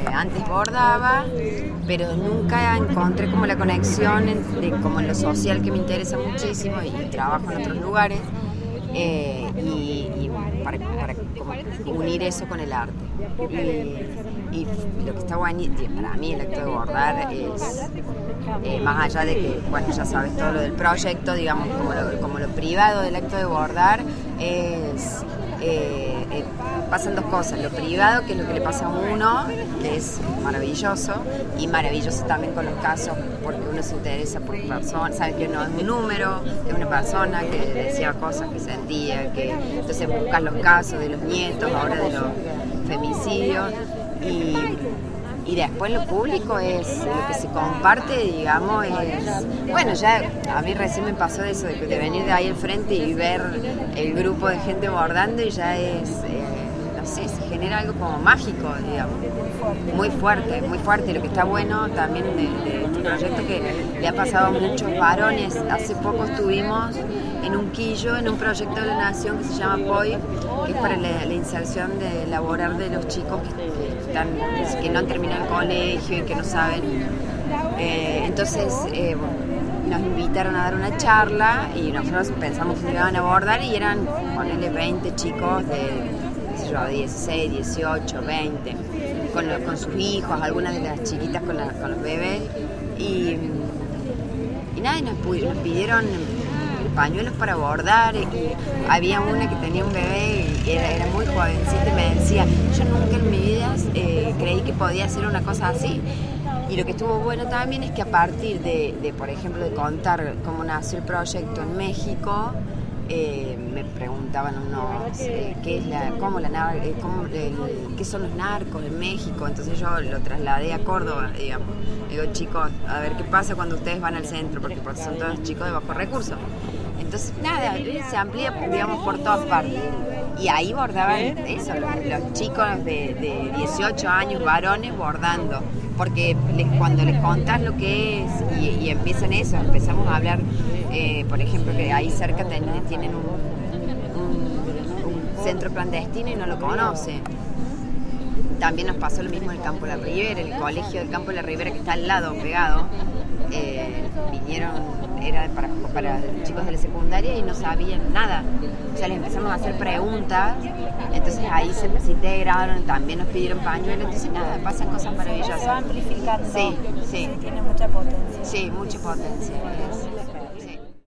antes bordaba, pero nunca encontré como la conexión de como en lo social, que me interesa muchísimo y trabajo en otros lugares, y para como unir eso con el arte. Y lo que está bueno para mí el acto de bordar es, más allá de que, bueno, ya sabes todo lo del proyecto, digamos, como lo privado del acto de bordar, es... pasan dos cosas: lo privado, que es lo que le pasa a uno, que es maravilloso, y maravilloso también con los casos, porque uno se interesa por personas, sabe que no es un número, es una persona que decía cosas que sentía, que entonces buscas los casos de los nietos, ahora de los femicidios, y después lo público es lo que se comparte, digamos, es... Bueno, ya a mí recién me pasó eso, de venir de ahí al frente y ver el grupo de gente bordando, y ya es, no sé, se genera algo como mágico, digamos. Muy fuerte, muy fuerte. Y lo que está bueno también de este proyecto, que le ha pasado a muchos varones. Hace poco estuvimos en Unquillo, en un proyecto de la Nación que se llama POI, que es para la inserción laboral de los chicos que no han terminado el colegio y que no saben. Entonces nos invitaron a dar una charla y nosotros pensamos que iban a abordar, y eran, ponele, 20 chicos de, qué sé yo, 16, 18, 20, con sus hijos, algunas de las chiquitas con los bebés, y nada, nos pidieron pañuelos para bordar, y había una que tenía un bebé y era muy jovencita, y me decía: yo nunca en mi vida creí que podía hacer una cosa así. Y lo que estuvo bueno también es que a partir de por ejemplo, de contar cómo nació el proyecto en México, me preguntaban unos qué son los narcos en México. Entonces yo lo trasladé a Córdoba, digamos. Digo: chicos, a ver qué pasa cuando ustedes van al centro, porque son todos chicos de bajos recursos. Entonces, nada, se amplía, digamos, por todas partes. Y ahí bordaban eso, los chicos de 18 años, varones, bordando. Porque cuando les contás lo que es, y empiezan eso, empezamos a hablar, por ejemplo, que ahí cerca tienen un centro clandestino y no lo conocen. También nos pasó lo mismo en el Campo de la Ribera, el colegio del Campo de la Ribera, que está al lado, pegado. Vinieron, era para chicos de la secundaria, y no sabían nada. O sea, les empezamos a hacer preguntas, entonces ahí se integraron, también nos pidieron pañuelos, entonces nada, pasan cosas maravillosas. Se va amplificando. Sí. Tiene mucha potencia. Sí, mucha potencia.